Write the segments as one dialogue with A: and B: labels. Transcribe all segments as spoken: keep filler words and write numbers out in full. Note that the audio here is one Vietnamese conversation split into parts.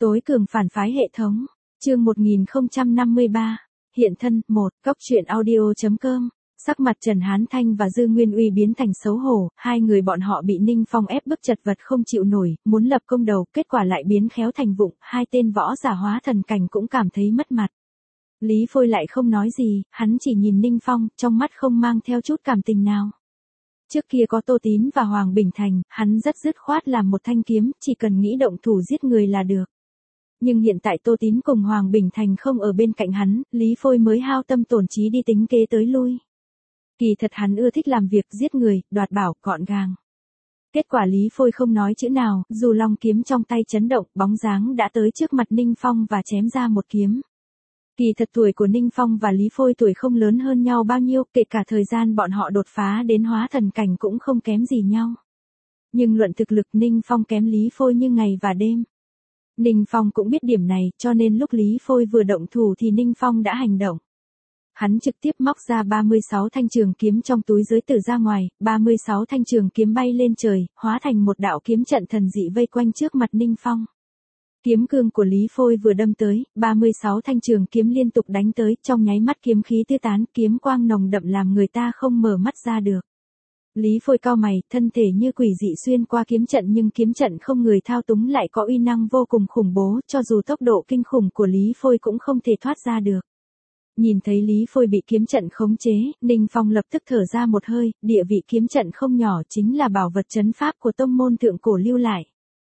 A: Tối cường phản phái hệ thống. Chương một nghìn không trăm năm mươi ba. Hiện thân. một. Cóc truyện audio.com. Sắc mặt Trần Hán Thanh và Dư Nguyên Uy biến thành xấu hổ, hai người bọn họ bị Ninh Phong ép bức chật vật không chịu nổi, muốn lập công đầu, kết quả lại biến khéo thành vụng, hai tên võ giả hóa thần cảnh cũng cảm thấy mất mặt. Lý Phôi lại không nói gì, hắn chỉ nhìn Ninh Phong, trong mắt không mang theo chút cảm tình nào. Trước kia có Tô Tín và Hoàng Bình Thành, hắn rất dứt khoát làm một thanh kiếm, chỉ cần nghĩ động thủ giết người là được. Nhưng hiện tại Tô Tín cùng Hoàng Bình Thành không ở bên cạnh hắn, Lý Phôi mới hao tâm tổn trí đi tính kế tới lui. Kỳ thật hắn ưa thích làm việc giết người, đoạt bảo, gọn gàng. Kết quả Lý Phôi không nói chữ nào, dù long kiếm trong tay chấn động, bóng dáng đã tới trước mặt Ninh Phong và chém ra một kiếm. Kỳ thật tuổi của Ninh Phong và Lý Phôi tuổi không lớn hơn nhau bao nhiêu, kể cả thời gian bọn họ đột phá đến hóa thần cảnh cũng không kém gì nhau. Nhưng luận thực lực Ninh Phong kém Lý Phôi như ngày và đêm. Ninh Phong cũng biết điểm này, cho nên lúc Lý Phôi vừa động thủ thì Ninh Phong đã hành động. Hắn trực tiếp móc ra ba mươi sáu thanh trường kiếm trong túi giới tử ra ngoài, ba mươi sáu thanh trường kiếm bay lên trời, hóa thành một đạo kiếm trận thần dị vây quanh trước mặt Ninh Phong. Kiếm cương của Lý Phôi vừa đâm tới, ba mươi sáu thanh trường kiếm liên tục đánh tới, trong nháy mắt kiếm khí tiêu tán, kiếm quang nồng đậm làm người ta không mở mắt ra được. Lý Phôi cau mày, thân thể như quỷ dị xuyên qua kiếm trận nhưng kiếm trận không người thao túng lại có uy năng vô cùng khủng bố, cho dù tốc độ kinh khủng của Lý Phôi cũng không thể thoát ra được. Nhìn thấy Lý Phôi bị kiếm trận khống chế, Ninh Phong lập tức thở ra một hơi, địa vị kiếm trận không nhỏ chính là bảo vật trấn pháp của tông môn thượng cổ lưu lại.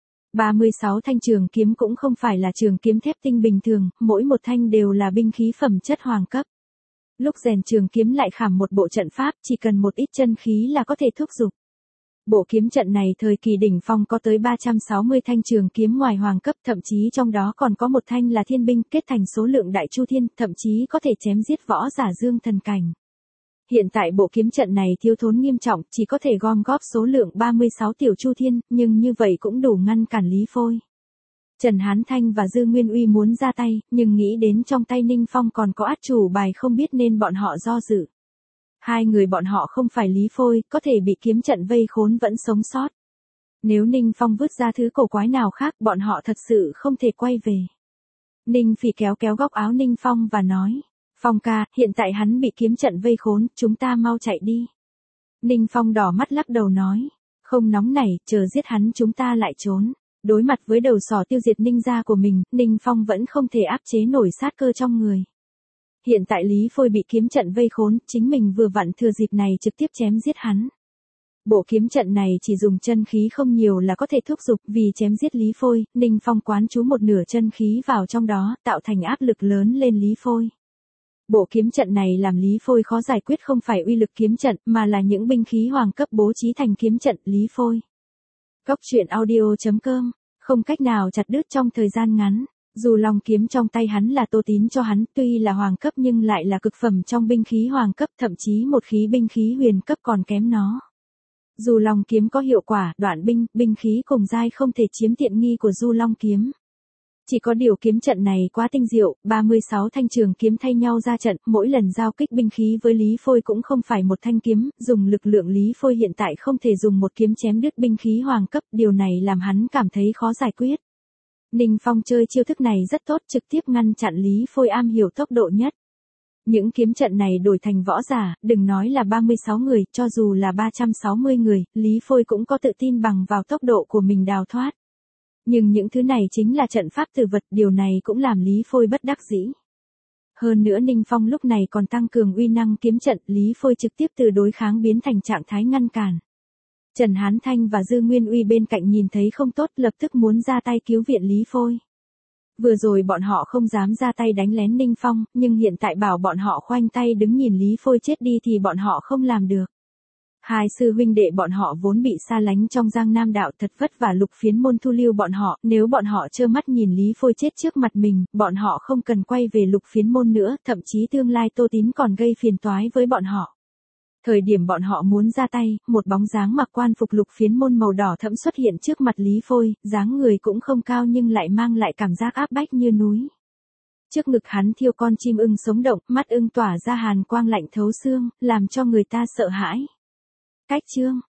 A: ba mươi sáu thanh trường kiếm cũng không phải là trường kiếm thép tinh bình thường, mỗi một thanh đều là binh khí phẩm chất hoàng cấp. Lúc rèn trường kiếm lại khảm một bộ trận pháp, chỉ cần một ít chân khí là có thể thúc giục. Bộ kiếm trận này thời kỳ đỉnh phong có tới ba trăm sáu mươi thanh trường kiếm ngoài hoàng cấp, thậm chí trong đó còn có một thanh là thiên binh, kết thành số lượng đại chu thiên, thậm chí có thể chém giết võ giả dương thần cảnh. Hiện tại bộ kiếm trận này thiếu thốn nghiêm trọng, chỉ có thể gom góp số lượng ba mươi sáu tiểu chu thiên, nhưng như vậy cũng đủ ngăn cản Lý Phôi. Trần Hán Thanh và Dư Nguyên Uy muốn ra tay, nhưng nghĩ đến trong tay Ninh Phong còn có át chủ bài không biết nên bọn họ do dự. Hai người bọn họ không phải Lý Phôi, có thể bị kiếm trận vây khốn vẫn sống sót. Nếu Ninh Phong vứt ra thứ cổ quái nào khác, bọn họ thật sự không thể quay về. Ninh Phỉ kéo kéo góc áo Ninh Phong và nói, Phong ca, hiện tại hắn bị kiếm trận vây khốn, chúng ta mau chạy đi. Ninh Phong đỏ mắt lắc đầu nói, không nóng nảy, chờ giết hắn chúng ta lại trốn. Đối mặt với đầu sỏ tiêu diệt Ninh gia của mình, Ninh Phong vẫn không thể áp chế nổi sát cơ trong người. Hiện tại Lý Phôi bị kiếm trận vây khốn, chính mình vừa vặn thừa dịp này trực tiếp chém giết hắn. Bộ kiếm trận này chỉ dùng chân khí không nhiều là có thể thúc giục, vì chém giết Lý Phôi, Ninh Phong quán trú một nửa chân khí vào trong đó, tạo thành áp lực lớn lên Lý Phôi. Bộ kiếm trận này làm Lý Phôi khó giải quyết không phải uy lực kiếm trận, mà là những binh khí hoàng cấp bố trí thành kiếm trận Lý Phôi. Cóc truyện audio.com, không cách nào chặt đứt trong thời gian ngắn. Dù long kiếm trong tay hắn là Tô Tín cho hắn, tuy là hoàng cấp nhưng lại là cực phẩm trong binh khí hoàng cấp, thậm chí một khí binh khí huyền cấp còn kém nó. Dù long kiếm có hiệu quả, đoạn binh, binh khí cùng giai không thể chiếm tiện nghi của du long kiếm. Chỉ có điều kiếm trận này quá tinh diệu, ba mươi sáu thanh trường kiếm thay nhau ra trận, mỗi lần giao kích binh khí với Lý Phôi cũng không phải một thanh kiếm, dùng lực lượng Lý Phôi hiện tại không thể dùng một kiếm chém đứt binh khí hoàng cấp, điều này làm hắn cảm thấy khó giải quyết. Ninh Phong chơi chiêu thức này rất tốt, trực tiếp ngăn chặn Lý Phôi am hiểu tốc độ nhất. Những kiếm trận này đổi thành võ giả, đừng nói là ba mươi sáu người, cho dù là ba trăm sáu mươi người, Lý Phôi cũng có tự tin bằng vào tốc độ của mình đào thoát. Nhưng những thứ này chính là trận pháp tử vật, điều này cũng làm Lý Phôi bất đắc dĩ. Hơn nữa Ninh Phong lúc này còn tăng cường uy năng kiếm trận, Lý Phôi trực tiếp từ đối kháng biến thành trạng thái ngăn cản. Trần Hán Thanh và Dư Nguyên Uy bên cạnh nhìn thấy không tốt, lập tức muốn ra tay cứu viện Lý Phôi. Vừa rồi bọn họ không dám ra tay đánh lén Ninh Phong, nhưng hiện tại bảo bọn họ khoanh tay đứng nhìn Lý Phôi chết đi thì bọn họ không làm được. Hai sư huynh đệ bọn họ vốn bị xa lánh trong Giang Nam đạo, thật vất vả Lục Phiến môn thu lưu bọn họ, nếu bọn họ trơ mắt nhìn Lý Phôi chết trước mặt mình, bọn họ không cần quay về Lục Phiến môn nữa, thậm chí tương lai Tô Tín còn gây phiền toái với bọn họ. Thời điểm bọn họ muốn ra tay, một bóng dáng mặc quan phục Lục Phiến môn màu đỏ thẫm xuất hiện trước mặt Lý Phôi, dáng người cũng không cao nhưng lại mang lại cảm giác áp bách như núi. Trước ngực hắn thiêu con chim ưng sống động, mắt ưng tỏa ra hàn quang lạnh thấu xương, làm cho người ta sợ hãi. Cách chương